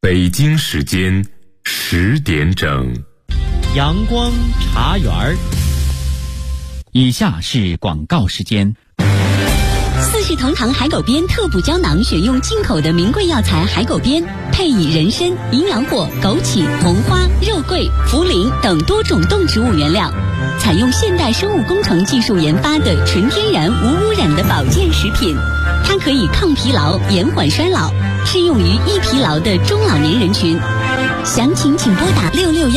北京时间10点整， 阳光茶园儿。以下是广告时间。 四世同堂海狗鞭特补胶囊选用进口的名贵药材海狗鞭，配以人参、营养果、枸杞、红花、肉桂、茯苓等多种动植物原料，采用现代生物工程技术研发的纯天然无污染的保健食品。它可以抗疲劳、延缓衰老，适用于易疲劳的中老年人群。详情请拨打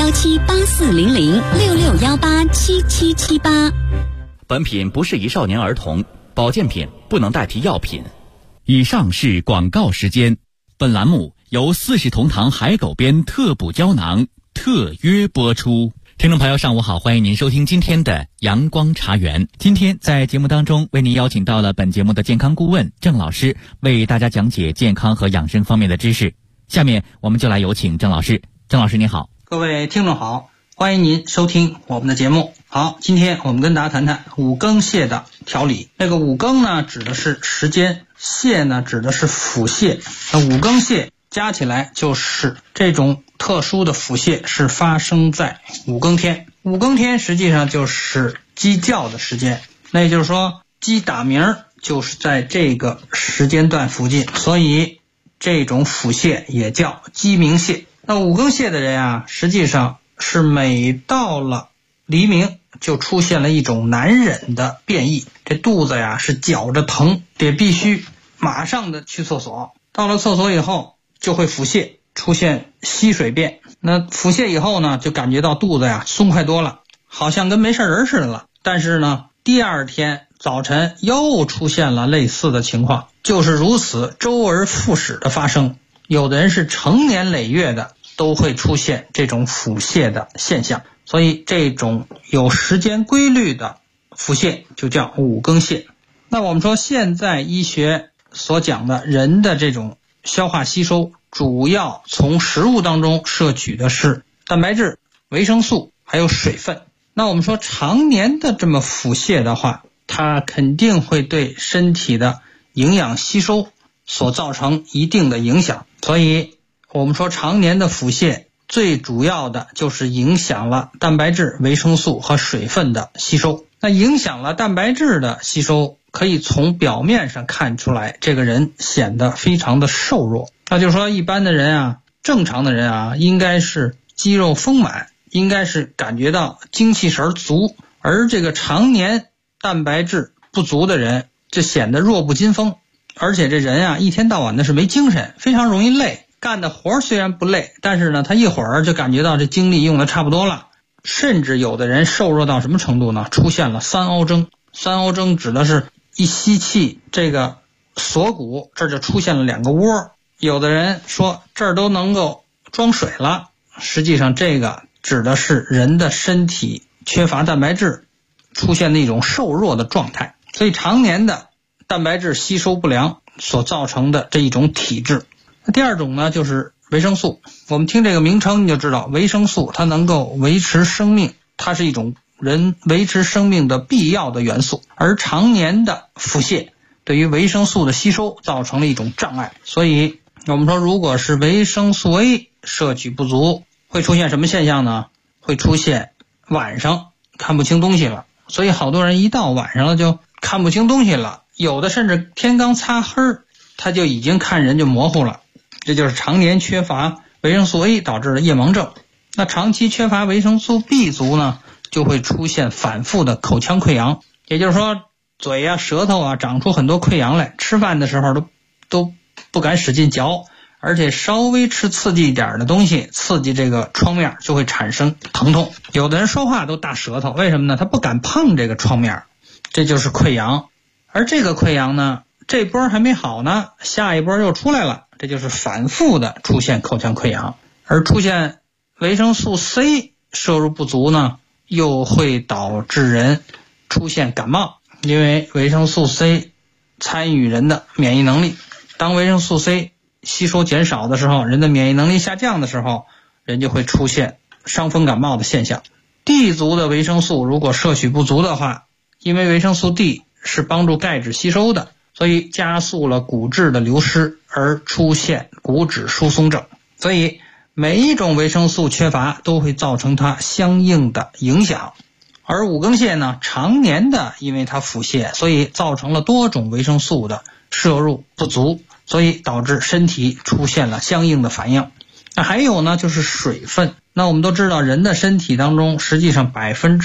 6617840066187778。 本品不适宜少年儿童，保健品不能代替药品。以上是广告时间。本栏目由四世同堂海狗鞭特补胶囊特约播出。听众朋友上午好，欢迎您收听今天的阳光茶园。今天在节目当中为您邀请到了本节目的健康顾问郑老师，为大家讲解健康和养生方面的知识。下面我们就来有请郑老师。郑老师你好。 各位听众好，欢迎您收听我们的节目。好，今天我们跟大家谈谈五更泻的调理。那个五更呢指的是时间，泻呢指的是腹泻。那五更泻加起来就是这种特殊的腹泻是发生在五更天。五更天实际上就是鸡叫的时间，那也就是说鸡打鸣就是在这个时间段附近，所以这种腹泻也叫鸡鸣泻。那五更泻的人啊，实际上是每到了黎明就出现了一种难忍的变异，这肚子呀是绞着疼，得必须马上的去厕所，到了厕所以后就会腹泻，出现稀水便。那腹泻以后呢，就感觉到肚子呀松快多了，好像跟没事人似的了。但是呢，第二天早晨又出现了类似的情况，就是如此周而复始的发生。有的人是成年累月的都会出现这种腹泻的现象，所以这种有时间规律的腹泻就叫五更泻。那我们说现在医学所讲的人的这种消化吸收，主要从食物当中摄取的是蛋白质、维生素还有水分。那我们说常年的这么腹泻的话，它肯定会对身体的营养吸收所造成一定的影响。所以我们说常年的腹泻最主要的就是影响了蛋白质、维生素和水分的吸收。那影响了蛋白质的吸收，可以从表面上看出来，这个人显得非常的瘦弱。那就是说一般的人啊，正常的人啊，应该是肌肉丰满，应该是感觉到精气神足，而这个常年蛋白质不足的人就显得弱不禁风，而且这人啊一天到晚的是没精神，非常容易累，干的活虽然不累，但是呢他一会儿就感觉到这精力用的差不多了。甚至有的人瘦弱到什么程度呢？出现了三凹征。三凹征指的是一吸气，这个锁骨这儿就出现了两个窝，有的人说这儿都能够装水了，实际上这个指的是人的身体缺乏蛋白质，出现那种瘦弱的状态。所以常年的蛋白质吸收不良所造成的这一种体质。第二种呢就是维生素。我们听这个名称你就知道，维生素它能够维持生命，它是一种人维持生命的必要的元素，而常年的腹泻对于维生素的吸收造成了一种障碍。所以我们说如果是维生素 A 摄取不足，会出现什么现象呢？会出现晚上看不清东西了。所以好多人一到晚上了就看不清东西了，有的甚至天刚擦黑他就已经看人就模糊了，这就是常年缺乏维生素 A 导致的夜盲症。那长期缺乏维生素 B 族呢，就会出现反复的口腔溃疡，也就是说嘴啊舌头啊长出很多溃疡来，吃饭的时候都不敢使劲嚼，而且稍微吃刺激一点的东西，刺激这个创面就会产生疼痛。有的人说话都大舌头，为什么呢？他不敢碰这个创面，这就是溃疡。而这个溃疡呢，这波还没好呢，下一波又出来了，这就是反复的出现口腔溃疡。而出现维生素 C 摄入不足呢，又会导致人出现感冒，因为维生素 C 参与人的免疫能力。当维生素 C 吸收减少的时候，人的免疫能力下降的时候，人就会出现伤风感冒的现象。D 族的维生素如果摄取不足的话，因为维生素 D 是帮助钙质吸收的，所以加速了骨质的流失，而出现骨质疏松症。 所以每一种维生素缺乏都会造成它相应的影响。而五更泻呢，常年的因为它腹泻，所以造成了多种维生素的摄入不足，所以导致身体出现了相应的反应。那还有呢，就是水分。那我们都知道，人的身体当中实际上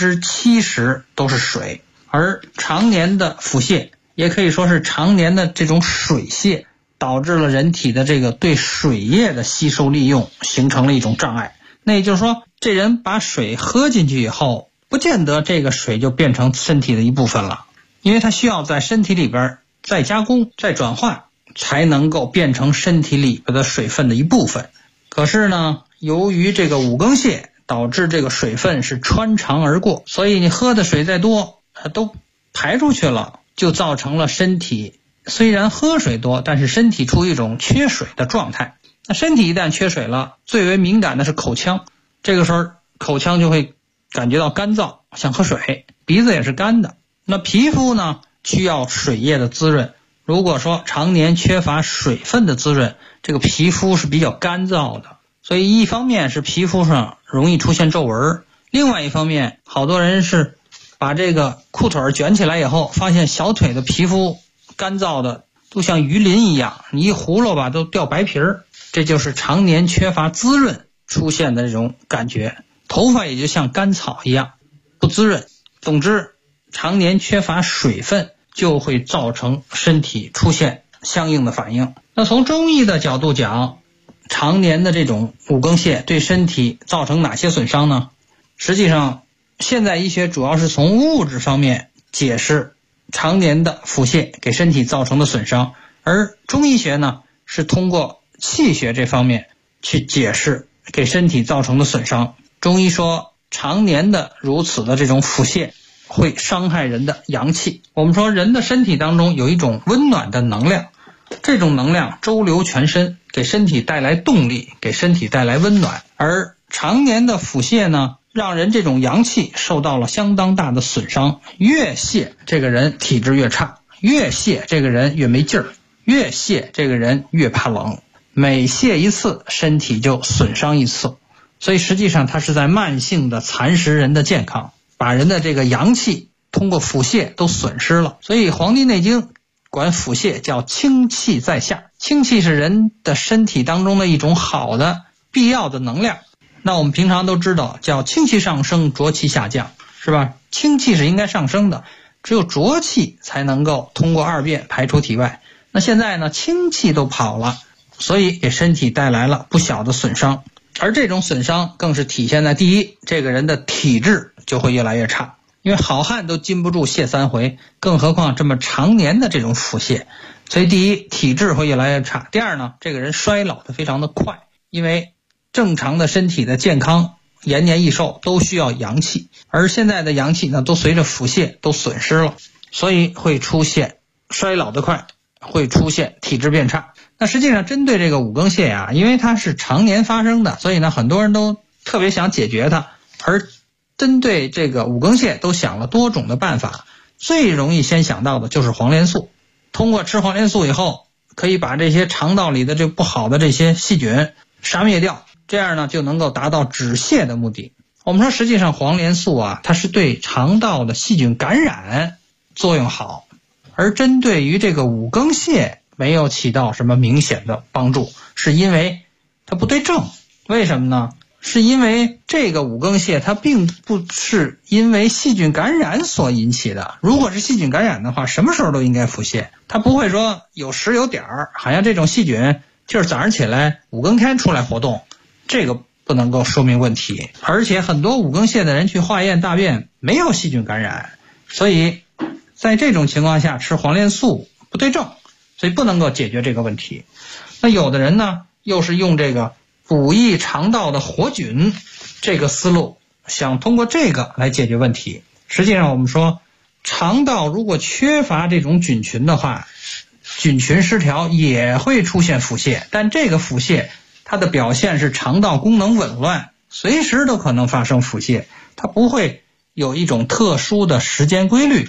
70%都是水，而常年的腹泻，也可以说是常年的这种水泻，导致了人体的这个对水液的吸收利用形成了一种障碍。那也就是说，这人把水喝进去以后，不见得这个水就变成身体的一部分了，因为它需要在身体里边再加工、再转化，才能够变成身体里边的水分的一部分。可是呢，由于这个五更泻导致这个水分是穿肠而过，所以你喝的水再多，都排出去了，就造成了身体虽然喝水多，但是身体处于一种缺水的状态。那身体一旦缺水了，最为敏感的是口腔，这个时候口腔就会感觉到干燥，想喝水，鼻子也是干的。那皮肤呢，需要水液的滋润，如果说常年缺乏水分的滋润，这个皮肤是比较干燥的，所以一方面是皮肤上容易出现皱纹，另外一方面好多人是把这个裤腿卷起来以后，发现小腿的皮肤干燥的都像鱼鳞一样，你一葫芦吧都掉白皮儿，这就是常年缺乏滋润出现的这种感觉。头发也就像干草一样不滋润。总之，常年缺乏水分就会造成身体出现相应的反应。那从中医的角度讲，常年的这种五更泻对身体造成哪些损伤呢？实际上现代医学主要是从物质方面解释常年的腹泻给身体造成的损伤，而中医学呢是通过气血这方面去解释给身体造成的损伤。中医说，常年的如此的这种腹泻会伤害人的阳气。我们说人的身体当中有一种温暖的能量，这种能量周流全身，给身体带来动力，给身体带来温暖。而常年的腹泻呢，让人这种阳气受到了相当大的损伤。越泻这个人体质越差，越泻这个人越没劲儿，越泻这个人越怕冷，每泻一次身体就损伤一次。所以实际上它是在慢性的蚕食人的健康，把人的这个阳气通过腹泻都损失了。所以《黄帝内经》管腹泻叫清气在下，清气是人的身体当中的一种好的必要的能量。那我们平常都知道叫清气上升，浊气下降，是吧？清气是应该上升的，只有浊气才能够通过二便排出体外。那现在呢，清气都跑了，所以给身体带来了不小的损伤。而这种损伤更是体现在第一，这个人的体质就会越来越差，因为好汉都禁不住泻3回，更何况这么常年的这种腹泻。所以第一，体质会越来越差。第二呢，这个人衰老的非常的快，因为正常的身体的健康延年益寿都需要阳气，而现在的阳气呢都随着腹泻都损失了，所以会出现衰老的快，会出现体质变差。那实际上针对这个五更泻呀，因为它是常年发生的，所以呢很多人都特别想解决它，而针对这个五更泻都想了多种的办法。最容易先想到的就是黄连素，通过吃黄连素以后，可以把这些肠道里的这不好的这些细菌杀灭掉，这样呢就能够达到止泻的目的。我们说实际上黄连素啊，它是对肠道的细菌感染作用好，而针对于这个五更泻没有起到什么明显的帮助，是因为它不对症。为什么呢？是因为这个五更泻它并不是因为细菌感染所引起的。如果是细菌感染的话，什么时候都应该腹泻，它不会说有时有点儿，好像这种细菌就是早上起来五更天出来活动，这个不能够说明问题。而且很多五更泻的人去化验大便没有细菌感染，所以在这种情况下吃黄连素不对症，所以不能够解决这个问题。那有的人呢又是用这个补益肠道的活菌这个思路，想通过这个来解决问题。实际上我们说，肠道如果缺乏这种菌群的话，菌群失调也会出现腹泻，但这个腹泻它的表现是肠道功能紊乱，随时都可能发生腹泻，它不会有一种特殊的时间规律。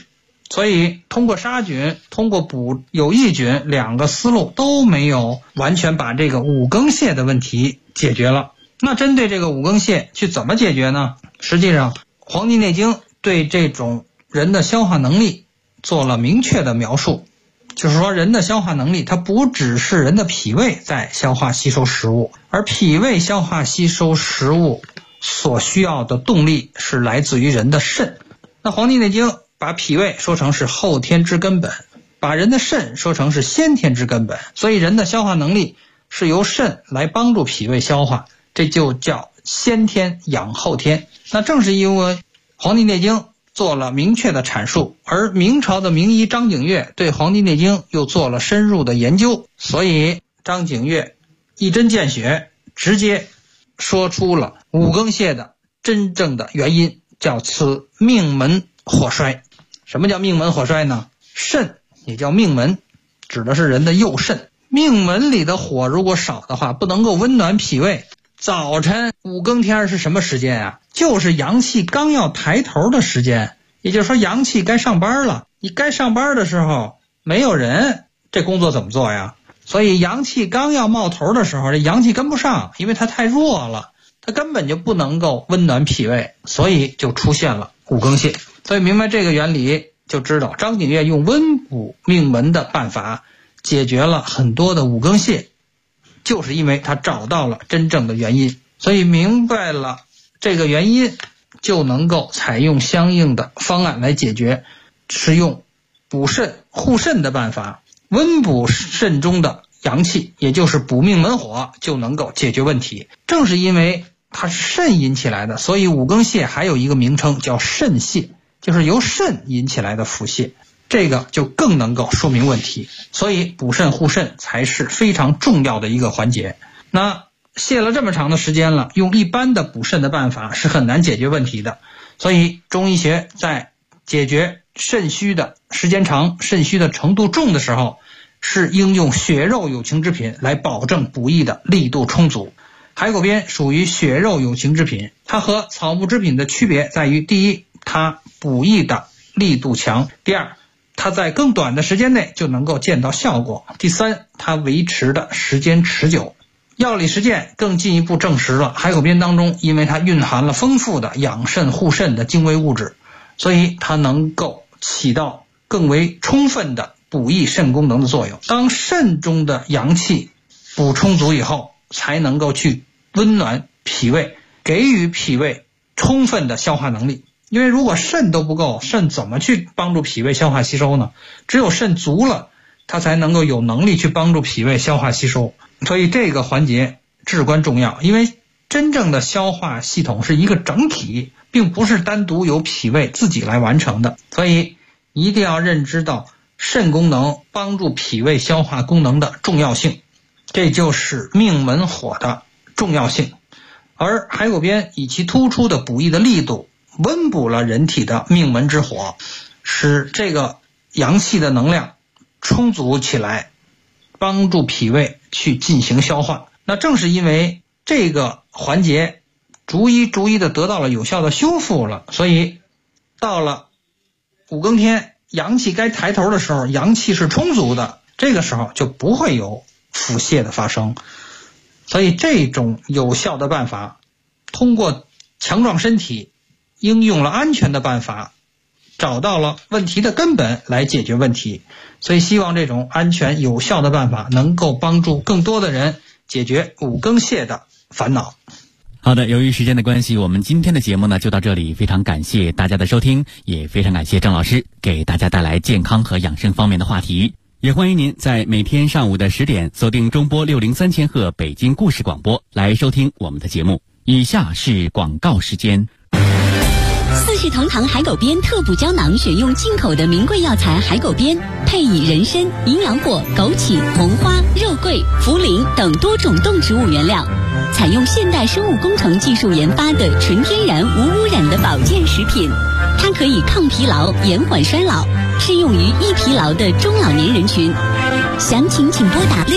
所以通过杀菌，通过补有益菌，两个思路都没有完全把这个五更泻的问题解决了。那针对这个五更泻去怎么解决呢？实际上《黄帝内经》对这种人的消化能力做了明确的描述，就是说人的消化能力它不只是人的脾胃在消化吸收食物，而脾胃消化吸收食物所需要的动力是来自于人的肾。那《黄帝内经》把脾胃说成是后天之根本，把人的肾说成是先天之根本，所以人的消化能力是由肾来帮助脾胃消化，这就叫先天养后天。那正是因为《黄帝内经》做了明确的阐述，而明朝的名医张景岳对《黄帝内经》又做了深入的研究，所以张景岳一针见血，直接说出了五更泻的真正的原因，叫此命门火衰。什么叫命门火衰呢？肾也叫命门，指的是人的右肾。命门里的火如果少的话，不能够温暖脾胃。早晨五更天是什么时间啊？就是阳气刚要抬头的时间，也就是说阳气该上班了。你该上班的时候没有人，这工作怎么做呀？所以阳气刚要冒头的时候，这阳气跟不上，因为它太弱了，它根本就不能够温暖脾胃，所以就出现了五更泻。所以明白这个原理，就知道张景岳用温补命门的办法解决了很多的五更泻，就是因为他找到了真正的原因。所以明白了这个原因，就能够采用相应的方案来解决，是用补肾护肾的办法，温补肾中的阳气，也就是补命门火，就能够解决问题。正是因为它是肾引起来的，所以五更泻还有一个名称叫肾泻，就是由肾引起来的腹泻，这个就更能够说明问题。所以补肾护肾才是非常重要的一个环节。那泻了这么长的时间了，用一般的补肾的办法是很难解决问题的，所以中医学在解决肾虚的时间长、肾虚的程度重的时候，是应用血肉有情之品来保证补益的力度充足。海狗鞭属于血肉有情之品，它和草木之品的区别在于，第一，它补益的力度强；第二，它在更短的时间内就能够见到效果；第三，它维持的时间持久。药理实践更进一步证实了海狗鞭当中，因为它蕴含了丰富的养肾护肾的精微物质，所以它能够起到更为充分的补益肾功能的作用。当肾中的阳气补充足以后，才能够去温暖脾胃，给予脾胃充分的消化能力。因为如果肾都不够，肾怎么去帮助脾胃消化吸收呢？只有肾足了，它才能够有能力去帮助脾胃消化吸收。所以这个环节至关重要，因为真正的消化系统是一个整体，并不是单独由脾胃自己来完成的。所以一定要认知到肾功能帮助脾胃消化功能的重要性，这就是命门火的重要性。而海狗鞭以其突出的补益的力度，温补了人体的命门之火，使这个阳气的能量充足起来，帮助脾胃去进行消化。那正是因为这个环节逐一的得到了有效的修复了，所以到了五更天阳气该抬头的时候，阳气是充足的，这个时候就不会有腹泻的发生。所以这种有效的办法，通过强壮身体，应用了安全的办法，找到了问题的根本来解决问题。所以希望这种安全有效的办法能够帮助更多的人解决五更泻的烦恼。 好的，由于时间的关系，我们今天的节目呢就到这里，非常感谢大家的收听，也非常感谢郑老师给大家带来健康和养生方面的话题。也欢迎您在每天上午的10点锁定中波603千赫北京故事广播来收听我们的节目。以下是广告时间。 四世同堂海狗鞭特补胶囊选用进口的名贵药材海狗鞭，配以人参、营养果、枸杞、红花、肉桂、茯苓等多种动植物原料，采用现代生物工程技术研发的纯天然无污染的保健食品。它可以抗疲劳、延缓衰老，适用于易疲劳的中老年人群。详情请拨打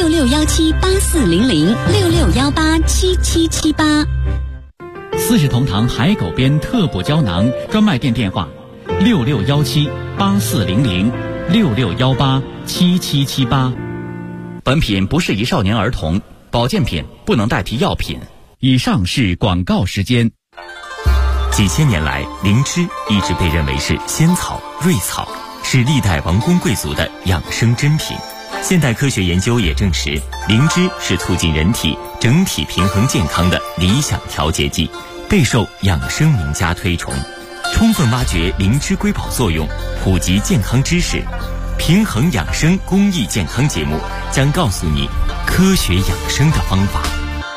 6617840066187778。 四世同堂海狗鞭特补胶囊专卖店电话 6617840066187778。本品不适宜少年儿童，保健品不能代替药品。以上是广告时间。 几千年来，灵芝一直被认为是仙草、瑞草，是历代王公贵族的养生珍品。现代科学研究也证实，灵芝是促进人体整体平衡健康的理想调节剂，备受养生名家推崇。充分挖掘灵芝瑰宝作用，普及健康知识，平衡养生公益健康节目将告诉你科学养生的方法。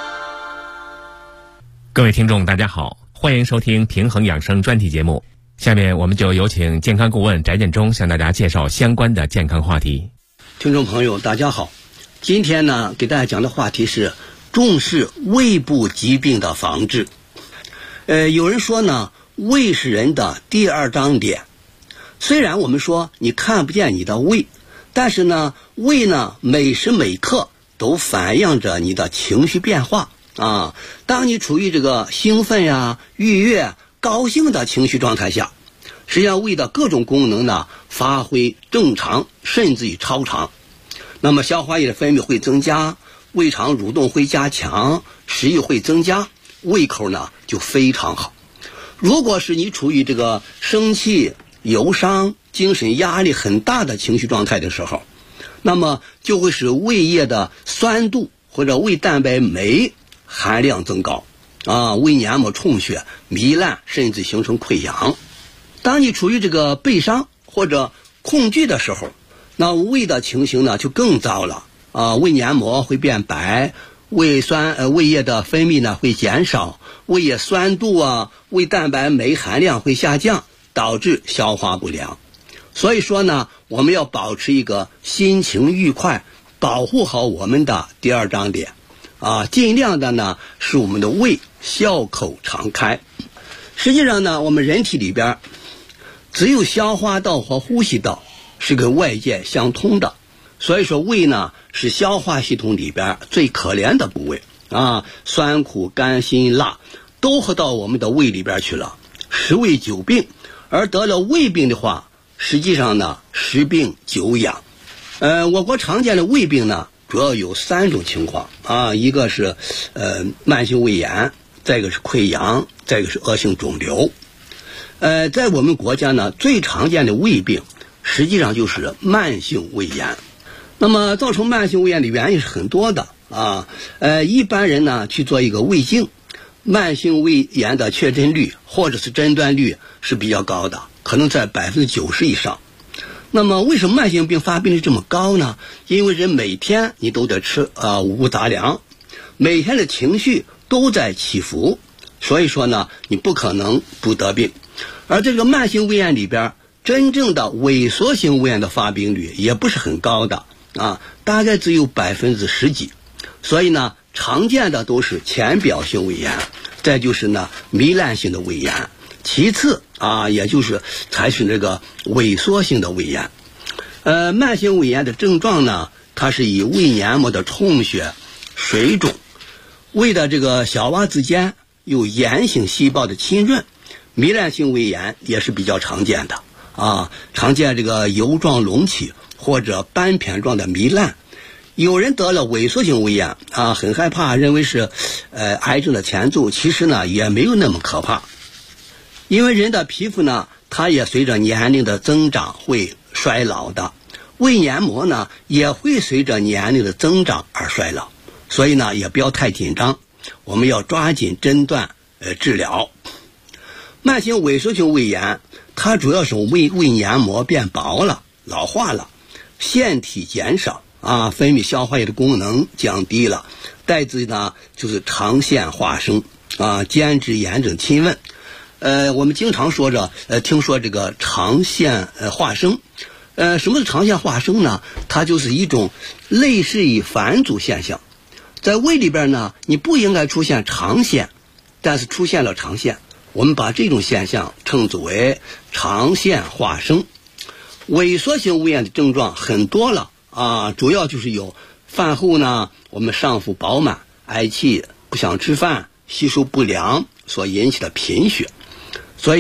各位听众大家好，欢迎收听平衡养生专题节目。下面我们就有请健康顾问翟建中向大家介绍相关的健康话题。 听众朋友大家好，今天呢给大家讲的话题是重视胃部疾病的防治。有人说呢，胃是人的第二张脸。虽然我们说你看不见你的胃，但是呢，胃呢每时每刻都反映着你的情绪变化啊。当你处于这个兴奋呀、愉悦、高兴的情绪状态下，实际上胃的各种功能呢发挥正常甚至于超常，那么消化液的分泌会增加，胃肠蠕动会加强，食欲会增加，胃口呢就非常好。如果是你处于这个生气、忧伤、精神压力很大的情绪状态的时候，那么就会使胃液的酸度或者胃蛋白酶含量增高啊，胃黏膜充血、糜烂，甚至形成溃疡。当你处于这个悲伤或者恐惧的时候，那胃的情形呢就更糟了啊，胃黏膜会变白，胃液的分泌呢会减少，胃液酸度啊、胃蛋白酶含量会下降，导致消化不良。所以说呢，我们要保持一个心情愉快，保护好我们的第二张脸啊，尽量的呢使我们的胃笑口常开。实际上呢，我们人体里边只有消化道和呼吸道是跟外界相通的，所以说胃呢是消化系统里边最可怜的部位啊，酸苦甘辛辣都喝到我们的胃里边去了，十胃九病。而得了胃病的话，实际上呢十病九养。我国常见的胃病呢主要有3种情况啊，一个是慢性胃炎，再一个是溃疡，再一个是恶性肿瘤。在我们国家呢，最常见的胃病实际上就是慢性胃炎。那么造成慢性胃炎的原因是很多的啊。一般人呢去做一个胃镜，慢性胃炎的确诊率或者是诊断率是比较高的，可能在90%以上。那么为什么慢性病发病率这么高呢？因为人每天你都得吃五谷杂粮，每天的情绪都在起伏，所以说呢你不可能不得病。而这个慢性胃炎里边，真正的萎缩性胃炎的发病率也不是很高的啊，大概只有10%几。所以呢，常见的都是浅表性胃炎，再就是呢糜烂性的胃炎，其次啊，也就是采取这个萎缩性的胃炎。慢性胃炎的症状呢，它是以胃黏膜的充血、水肿，胃的这个小洼之间有炎性细胞的浸润。糜烂性胃炎也是比较常见的啊，常见这个油状隆起或者斑片状的糜烂。有人得了萎缩性胃炎啊，很害怕，认为是癌症的前奏，其实呢也没有那么可怕。因为人的皮肤呢，它也随着年龄的增长会衰老的，胃黏膜呢也会随着年龄的增长而衰老，所以呢也不要太紧张，我们要抓紧诊断治疗。慢性萎缩性胃炎，它主要是胃黏膜变薄了、老化了，腺体减少啊，分泌消化液的功能降低了，代之呢就是肠腺化生啊，间质炎症侵问。我们经常说着听说这个肠腺化生。什么是肠腺化生呢？它就是一种类似于返祖现象。在胃里边呢，你不应该出现肠腺，但是出现了肠腺，我们把这种现象称之为肠腺化生。萎缩性胃炎的症状很多了啊，主要就是有饭后呢，我们上腹饱满、嗳气、不想吃饭、吸收不良所引起的贫血。所以呢，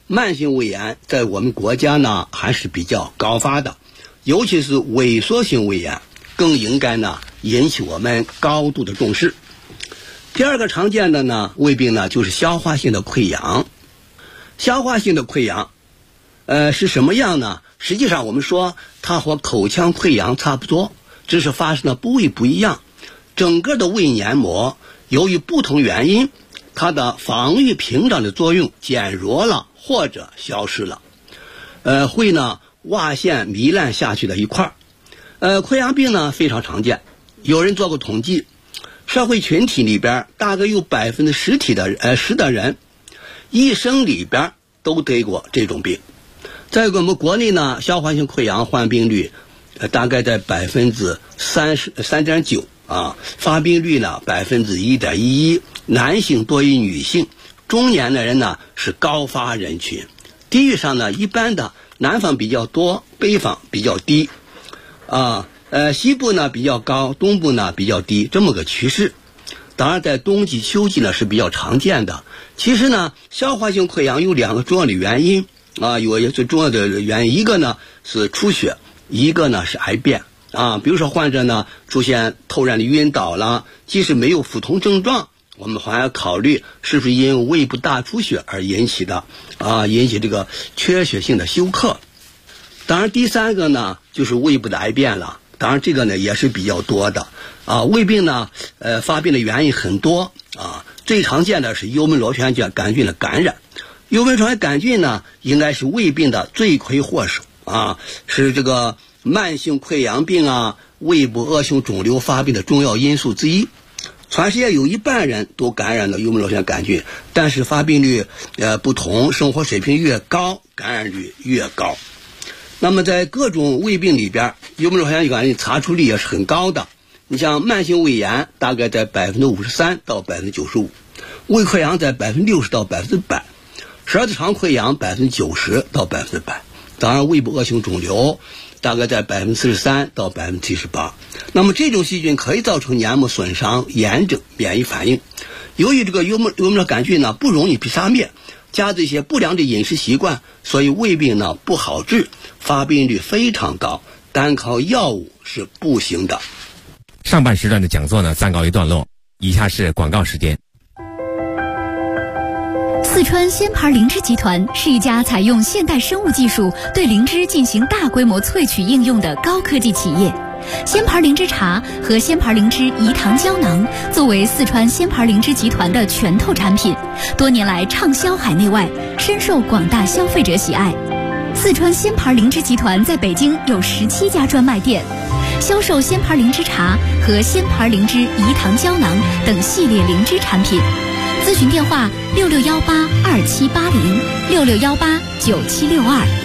慢性胃炎在我们国家呢还是比较高发的，尤其是萎缩性胃炎更应该呢引起我们高度的重视。第二个常见的呢胃病呢就是消化性的溃疡。消化性的溃疡是什么样呢？实际上我们说它和口腔溃疡差不多，只是发生的部位不一样。整个的胃黏膜由于不同原因，它的防御屏障的作用减弱了或者消失了，会呢洼陷糜烂下去的一块。溃疡病呢非常常见，有人做过统计，社会群体里边大概有10%的人一生里边都得过这种病。在我们国内呢，消化性溃疡患病率大概在3.9%啊，发病率呢1.11%，男性多于女性，中年的人呢是高发人群。地域上呢，一般的南方比较多，北方比较低，西部呢比较高，东部呢比较低，这么个趋势。当然在冬季秋季呢是比较常见的。其实呢，消化性溃疡有2个重要的原因有一个最重要的原因，一个呢是出血，一个呢是癌变比如说患者呢出现突然的晕倒了，即使没有腹痛症状，我们还要考虑是不是因胃部大出血而引起的引起这个缺血性的休克。当然第三个呢就是胃部的癌变了，当然这个呢也是比较多的胃病呢发病的原因很多最常见的是幽门螺旋杆菌的感染。幽门螺旋杆菌呢应该是胃病的罪魁祸首是这个慢性溃疡病胃部恶性肿瘤发病的重要因素之一。全世界有1半人都感染了幽门螺旋杆菌，但是发病率不同，生活水平越高，感染率越高。那么在各种胃病里边，幽门螺旋杆菌查出率也是很高的。你像慢性胃炎大概在53%到95%，胃溃疡在60%到100%，十二指肠溃疡90%到100%，当然胃部恶性肿瘤大概在43%到78%。那么这种细菌可以造成黏膜损伤、炎症、免疫反应。由于这个幽门螺杆菌呢不容易被杀灭，加这些不良的饮食习惯，所以胃病呢不好治，发病率非常高，单靠药物是不行的。 上半时段的讲座呢暂告一段落，以下是广告时间。 四川仙牌灵芝集团是一家采用现代生物技术对灵芝进行大规模萃取应用的高科技企业。仙牌灵芝茶和仙牌灵芝饴糖胶囊作为四川仙牌灵芝集团的拳头产品，多年来畅销海内外，深受广大消费者喜爱。四川仙牌灵芝集团在北京有17家专卖店，销售仙牌灵芝茶和仙牌灵芝饴糖胶囊等系列灵芝产品。咨询电话66182780，66189762。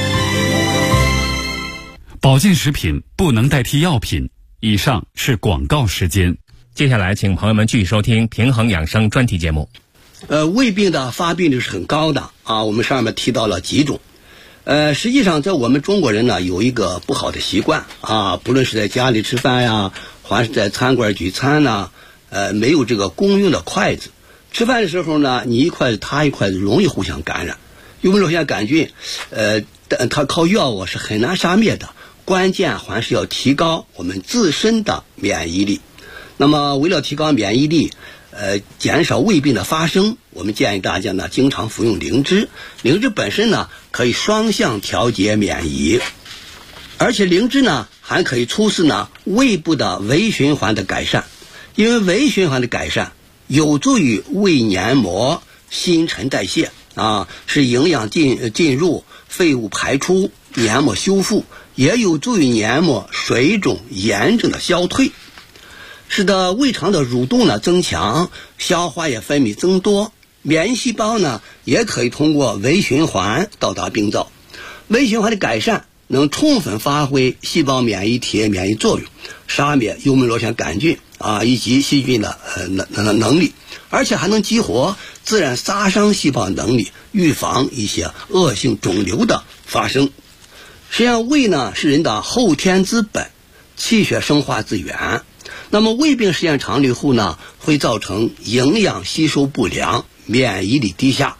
保健食品不能代替药品。以上是广告时间。 接下来请朋友们继续收听平衡养生专题节目。 胃病的发病率是很高的我们上面提到了几种。实际上在我们中国人呢有一个不好的习惯不论是在家里吃饭呀，还是在餐馆聚餐没有这个公用的筷子。吃饭的时候呢，你一筷子他一筷子，容易互相感染。幽门螺旋杆菌它靠药物是很难杀灭的，关键还是要提高我们自身的免疫力。那么为了提高免疫力减少胃病的发生，我们建议大家呢经常服用灵芝。灵芝本身呢可以双向调节免疫，而且灵芝呢还可以促使呢胃部的微循环的改善。因为微循环的改善有助于胃黏膜新陈代谢是营养进入，废物排出，黏膜修复，也有助于黏膜水肿炎症的消退，使得胃肠的蠕动呢增强，消化液分泌增多，免疫细胞呢也可以通过微循环到达病灶。微循环的改善能充分发挥细胞免疫体免疫作用，杀灭幽门螺旋杆菌以及细菌的能力，而且还能激活自然杀伤细胞能力，预防一些恶性肿瘤的发生。实际上胃呢是人的后天之本，气血生化之源。那么胃病时间长了以后呢，会造成营养吸收不良，免疫力低下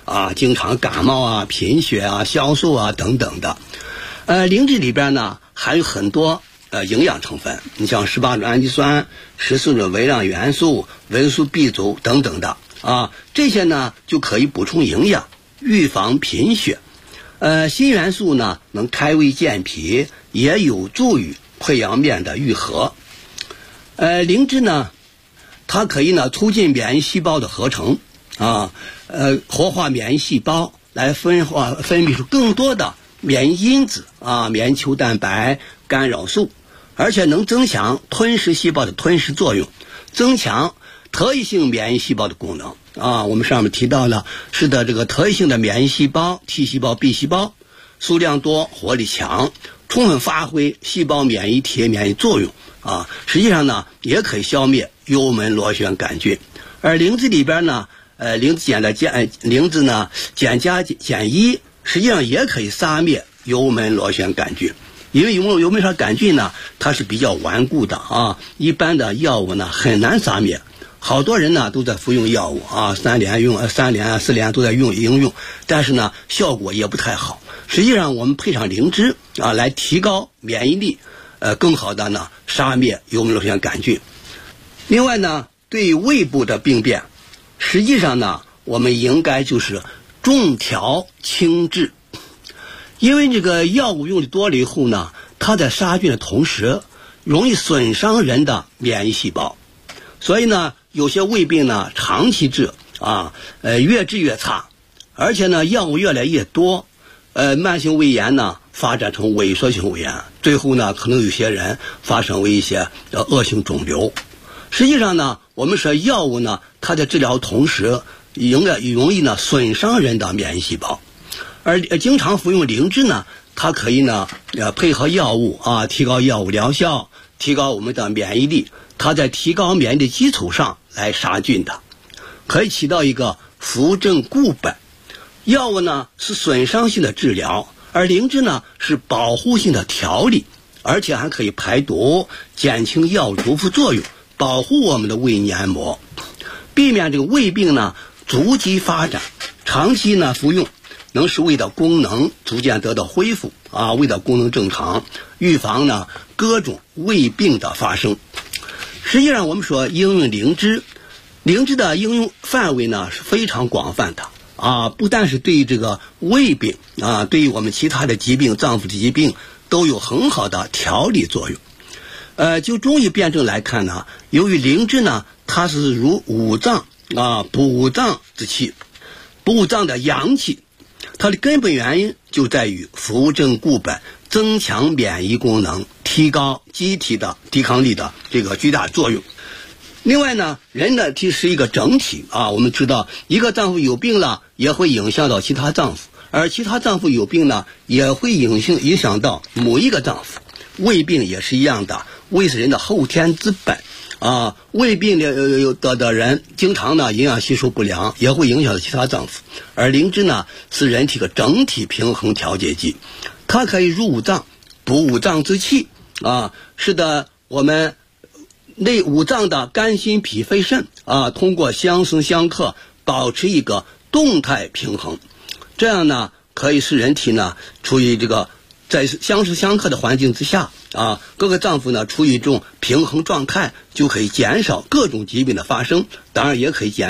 啊，经常感冒啊、贫血啊、消瘦啊等等的。灵芝里边呢含有很多营养成分，你像18种氨基酸、14种微量元素、维生素 B 族等等的啊，这些呢就可以补充营养，预防贫血。锌元素呢能开胃健脾，也有助于溃疡面的愈合。灵芝呢，它可以呢促进免疫细胞的合成啊，活化免疫细胞，来分泌出更多的免疫因子啊，免疫球蛋白、干扰素，而且能增强吞噬细胞的吞噬作用，增强特异性免疫细胞的功能啊。我们上面提到了，是的，这个特异性的免疫细胞 T 细胞、B 细胞数量多，活力强，充分发挥细胞免疫体免疫作用啊。实际上呢，也可以消灭幽门螺旋杆菌。而灵芝里边呢，灵芝呢减加减一，实际上也可以杀灭幽门螺旋杆菌。因为幽门螺旋杆菌呢，它是比较顽固的啊，一般的药物呢很难杀灭。好多人呢都在服用药物啊，3联啊4联都在应用，但是呢效果也不太好。实际上我们配上灵芝啊，来提高免疫力，更好的呢杀灭幽门螺旋杆菌。另外呢，对于胃部的病变，实际上呢我们应该就是重调轻治。因为这个药物用的多了以后呢，它在杀菌的同时容易损伤人的免疫细胞，所以呢有些胃病呢长期治啊，越治越差，而且呢药物越来越多，慢性胃炎呢发展成萎缩性胃炎，最后呢可能有些人发生为一些恶性肿瘤。实际上呢，我们说药物呢，它在治疗同时容易呢损伤人的免疫细胞，而经常服用灵芝呢，它可以呢配合药物啊，提高药物疗效，提高我们的免疫力。它在提高免疫的基础上来杀菌的，可以起到一个扶正固本。药物呢是损伤性的治疗，而灵芝呢是保护性的调理，而且还可以排毒，减轻药物毒副作用，保护我们的胃黏膜，避免这个胃病呢逐级发展。长期呢服用，能使胃的功能逐渐得到恢复啊，胃的功能正常，预防呢各种胃病的发生。实际上我们说应用灵芝的应用范围呢是非常广泛的啊，不但是对于这个胃病啊，对于我们其他的疾病、脏腑的疾病都有很好的调理作用。就中医辩证来看呢，由于灵芝呢它是如五脏啊，补五脏之气，补五脏的阳气，它的根本原因就在于扶正固本，增强免疫功能，提高机体的抵抗力的这个巨大作用。另外呢，人的体是一个整体啊，我们知道一个脏腑有病了，也会影响到其他脏腑，而其他脏腑有病呢，也会影响到某一个脏腑。胃病也是一样的，胃是人的后天之本啊，胃病的人经常呢营养吸收不良，也会影响到其他脏腑。而灵芝呢是人体的整体平衡调节剂，它可以入五脏，补五脏之气啊，使得我们内五脏的肝心脾肺肾啊，通过相生相克，保持一个动态平衡。这样呢，可以使人体呢处于这个在相生相克的环境之下啊，各个脏腑呢处于一种平衡状态，就可以减少各种疾病的发生，当然也可以减